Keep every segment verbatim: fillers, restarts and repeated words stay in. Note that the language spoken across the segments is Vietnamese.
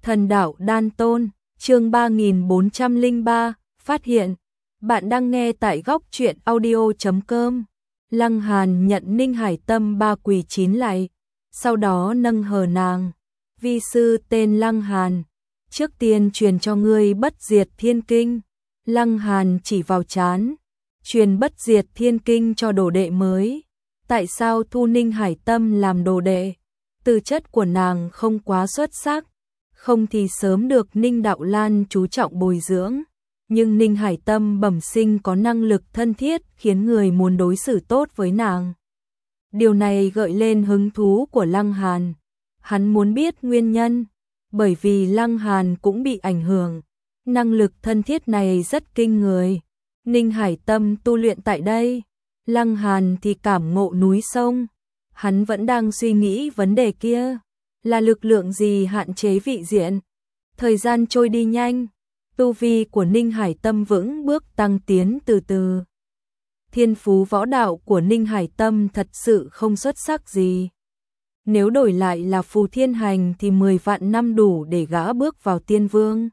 Thần đạo đan tôn, chương ba nghìn bốn trăm lẻ ba, phát hiện. Bạn đang nghe tại góc truyện audio chấm com. Lăng Hàn nhận Ninh Hải Tâm ba quỳ chín lạy, sau đó nâng hờ nàng. Vi sư tên Lăng Hàn, trước tiên truyền cho ngươi bất diệt thiên kinh. Lăng Hàn chỉ vào trán, truyền bất diệt thiên kinh cho đồ đệ mới. Tại sao thu Ninh Hải Tâm làm đồ đệ? Tư chất của nàng không quá xuất sắc, không thì sớm được Ninh Đạo Lan chú trọng bồi dưỡng. Nhưng Ninh Hải Tâm bẩm sinh có năng lực thân thiết khiến người muốn đối xử tốt với nàng. Điều này gợi lên hứng thú của Lăng Hàn. Hắn muốn biết nguyên nhân, bởi vì Lăng Hàn cũng bị ảnh hưởng. Năng lực thân thiết này rất kinh người. Ninh Hải Tâm tu luyện tại đây, Lăng Hàn thì cảm ngộ núi sông. Hắn vẫn đang suy nghĩ vấn đề kia, là lực lượng gì hạn chế vị diện. Thời gian trôi đi nhanh, tu vi của Ninh Hải Tâm vững bước tăng tiến từ từ. Thiên phú võ đạo của Ninh Hải Tâm thật sự không xuất sắc gì. Nếu đổi lại là Phù Thiên Hành thì mười vạn năm đủ để gã bước vào tiên vương.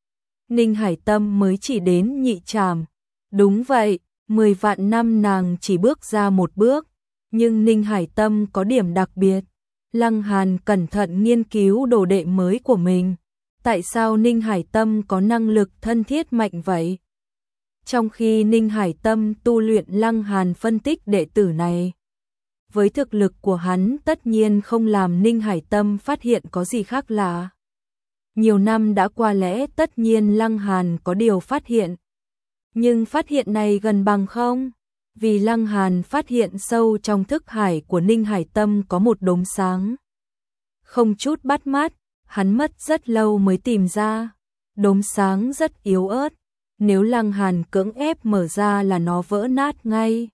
Ninh Hải Tâm mới chỉ đến nhị trảm. Đúng vậy, mười vạn năm nàng chỉ bước ra một bước. Nhưng Ninh Hải Tâm có điểm đặc biệt. Lăng Hàn cẩn thận nghiên cứu đồ đệ mới của mình. Tại sao Ninh Hải Tâm có năng lực thân thiết mạnh vậy? Trong khi Ninh Hải Tâm tu luyện, Lăng Hàn phân tích đệ tử này. Với thực lực của hắn tất nhiên không làm Ninh Hải Tâm phát hiện có gì khác lạ. Nhiều năm đã qua lẽ tất nhiên Lăng Hàn có điều phát hiện. Nhưng phát hiện này gần bằng không? Vì Lăng Hàn phát hiện sâu trong thức hải của Ninh Hải Tâm có một đốm sáng. Không chút bắt mắt, hắn mất rất lâu mới tìm ra. Đốm sáng rất yếu ớt, nếu Lăng Hàn cưỡng ép mở ra là nó vỡ nát ngay.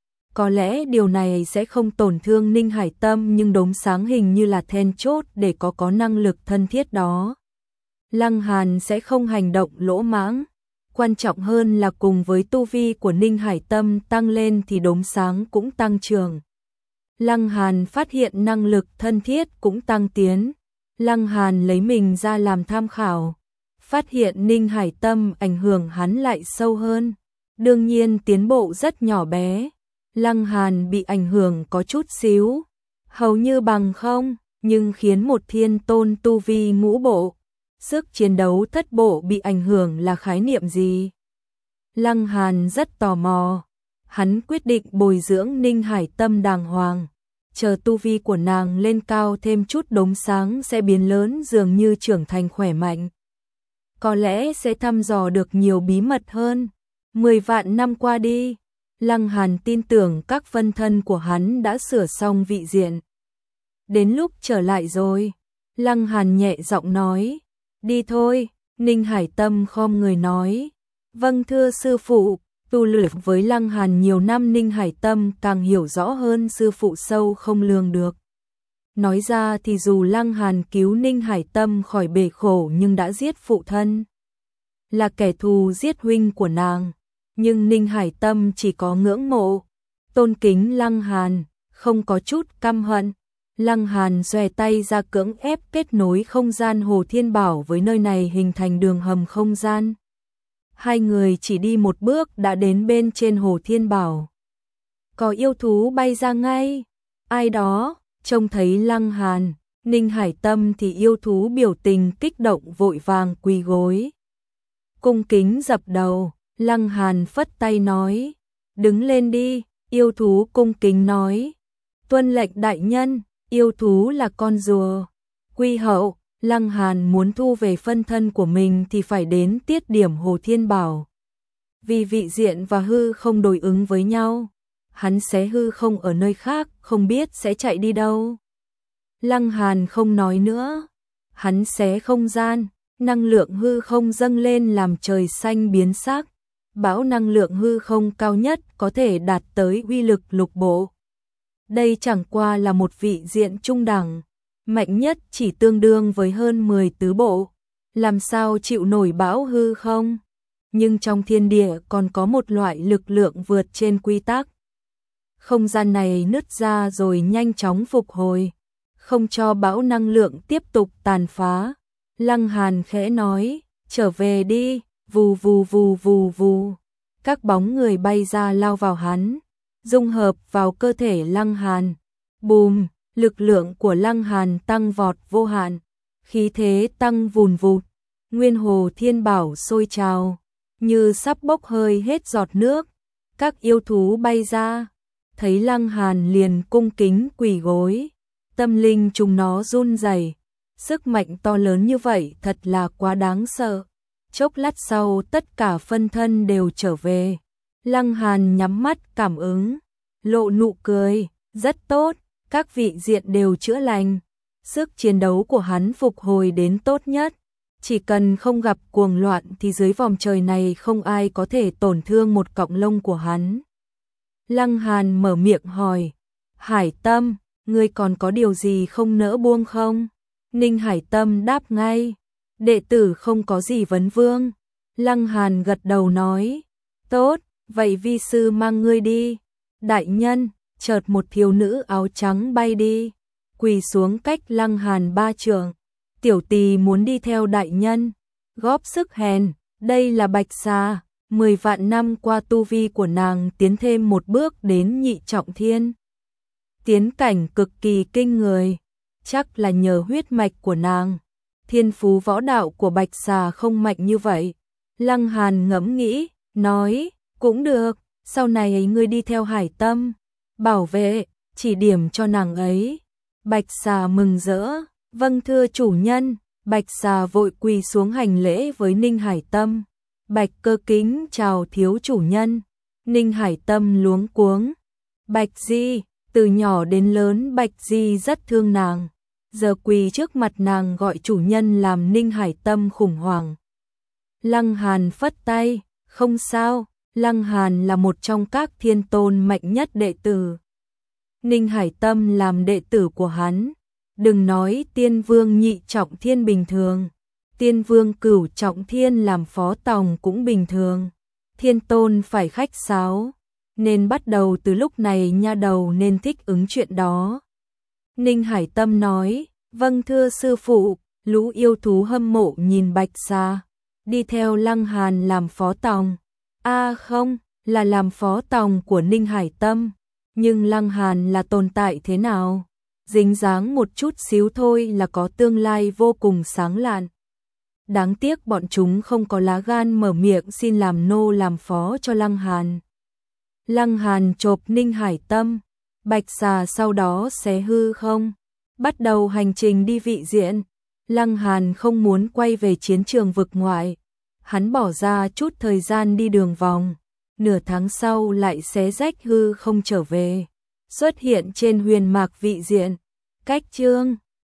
Có lẽ điều này sẽ không tổn thương Ninh Hải Tâm, nhưng đốm sáng hình như là then chốt để có có năng lực thân thiết đó. Lăng Hàn sẽ không hành động lỗ mãng. Quan trọng hơn là cùng với tu vi của Ninh Hải Tâm tăng lên thì đốm sáng cũng tăng trưởng. Lăng Hàn phát hiện năng lực thân thiết cũng tăng tiến. Lăng Hàn lấy mình ra làm tham khảo, phát hiện Ninh Hải Tâm ảnh hưởng hắn lại sâu hơn. Đương nhiên tiến bộ rất nhỏ bé. Lăng Hàn bị ảnh hưởng có chút xíu, hầu như bằng không, nhưng khiến một thiên tôn tu vi ngũ bộ, sức chiến đấu thất bộ bị ảnh hưởng là khái niệm gì? Lăng Hàn rất tò mò. Hắn quyết định bồi dưỡng Ninh Hải Tâm đàng hoàng. Chờ tu vi của nàng lên cao thêm chút, đốm sáng sẽ biến lớn, dường như trưởng thành khỏe mạnh. Có lẽ sẽ thăm dò được nhiều bí mật hơn. Mười vạn năm qua đi, Lăng Hàn tin tưởng các phân thân của hắn đã sửa xong vị diện. Đến lúc trở lại rồi. Lăng Hàn nhẹ giọng nói. Đi thôi. Ninh Hải Tâm khom người nói. Vâng thưa sư phụ. Tu luyện với Lăng Hàn nhiều năm, Ninh Hải Tâm càng hiểu rõ hơn sư phụ sâu không lường được. Nói ra thì dù Lăng Hàn cứu Ninh Hải Tâm khỏi bể khổ nhưng đã giết phụ thân, là kẻ thù giết huynh của nàng. Nhưng Ninh Hải Tâm chỉ có ngưỡng mộ, tôn kính Lăng Hàn, không có chút căm hận. Lăng Hàn xòe tay ra cưỡng ép kết nối không gian Hồ Thiên Bảo với nơi này, hình thành đường hầm không gian. Hai người chỉ đi một bước đã đến bên trên Hồ Thiên Bảo. Có yêu thú bay ra ngay. Ai đó, trông thấy Lăng Hàn, Ninh Hải Tâm thì yêu thú biểu tình kích động vội vàng quỳ gối. Cung kính dập đầu. Lăng Hàn phất tay nói. Đứng lên đi. Yêu thú cung kính nói. Tuân lệnh đại nhân. Yêu thú là con rùa. Quy hậu. Lăng Hàn muốn thu về phân thân của mình thì phải đến tiết điểm Hồ Thiên Bảo. Vì vị diện và hư không đối ứng với nhau, hắn xé hư không ở nơi khác, không biết sẽ chạy đi đâu. Lăng Hàn không nói nữa. Hắn xé không gian, năng lượng hư không dâng lên làm trời xanh biến sắc. Bão năng lượng hư không cao nhất có thể đạt tới uy lực lục bộ. Đây chẳng qua là một vị diện trung đẳng, mạnh nhất chỉ tương đương với hơn mười tứ bộ. Làm sao chịu nổi bão hư không? Nhưng trong thiên địa còn có một loại lực lượng vượt trên quy tắc. Không gian này nứt ra rồi nhanh chóng phục hồi, không cho bão năng lượng tiếp tục tàn phá. Lăng Hàn khẽ nói, trở về đi, vù vù vù vù vù. Các bóng người bay ra lao vào hắn, dung hợp vào cơ thể Lăng Hàn. Bùm, lực lượng của Lăng Hàn tăng vọt vô hạn, khí thế tăng vùn vụt, nguyên hồ thiên bảo sôi trào, như sắp bốc hơi hết giọt nước. Các yêu thú bay ra, thấy Lăng Hàn liền cung kính quỳ gối, tâm linh chúng nó run rẩy. Sức mạnh to lớn như vậy thật là quá đáng sợ. Chốc lát sau tất cả phân thân đều trở về. Lăng Hàn nhắm mắt cảm ứng, lộ nụ cười, rất tốt, các vị diện đều chữa lành. Sức chiến đấu của hắn phục hồi đến tốt nhất. Chỉ cần không gặp cuồng loạn thì dưới vòng trời này không ai có thể tổn thương một cọng lông của hắn. Lăng Hàn mở miệng hỏi, Hải Tâm, ngươi còn có điều gì không nỡ buông không? Ninh Hải Tâm đáp ngay, đệ tử không có gì vấn vương. Lăng Hàn gật đầu nói, tốt, vậy vi sư mang ngươi đi. Đại nhân, chợt một thiếu nữ áo trắng bay đi, quỳ xuống cách Lăng Hàn ba trượng. Tiểu tỳ muốn đi theo đại nhân, góp sức hèn, đây là Bạch Xà. Mười vạn năm qua tu vi của nàng tiến thêm một bước đến nhị trọng thiên. Tiến cảnh cực kỳ kinh người, chắc là nhờ huyết mạch của nàng. Thiên phú võ đạo của Bạch Xà không mạnh như vậy. Lăng Hàn ngẫm nghĩ, nói, cũng được, sau này ấy ngươi đi theo Hải Tâm, bảo vệ, chỉ điểm cho nàng ấy. Bạch Xà mừng rỡ, vâng thưa chủ nhân. Bạch Xà vội quỳ xuống hành lễ với Ninh Hải Tâm. Bạch Cơ kính chào thiếu chủ nhân. Ninh Hải Tâm luống cuống. Bạch Di, từ nhỏ đến lớn Bạch Di rất thương nàng. Giờ quỳ trước mặt nàng gọi chủ nhân làm Ninh Hải Tâm khủng hoảng. Lăng Hàn phất tay, không sao, Lăng Hàn là một trong các thiên tôn mạnh nhất đệ tử. Ninh Hải Tâm làm đệ tử của hắn. Đừng nói tiên vương nhị trọng thiên bình thường, tiên vương cửu trọng thiên làm phó tòng cũng bình thường. Thiên tôn phải khách sáo, nên bắt đầu từ lúc này nha đầu nên thích ứng chuyện đó. Ninh Hải Tâm nói, vâng thưa sư phụ. Lũ yêu thú hâm mộ nhìn Bạch Xà, đi theo Lăng Hàn làm phó tòng. A à không, là làm phó tòng của Ninh Hải Tâm. Nhưng Lăng Hàn là tồn tại thế nào? Dính dáng một chút xíu thôi là có tương lai vô cùng sáng lạn. Đáng tiếc bọn chúng không có lá gan mở miệng xin làm nô làm phó cho Lăng Hàn. Lăng Hàn chộp Ninh Hải Tâm, Bạch Xà sau đó xé hư không, bắt đầu hành trình đi vị diện. Lăng Hàn không muốn quay về chiến trường vực ngoại. Hắn bỏ ra chút thời gian đi đường vòng, nửa tháng sau lại xé rách hư không trở về, xuất hiện trên huyền mạc vị diện. Cách chương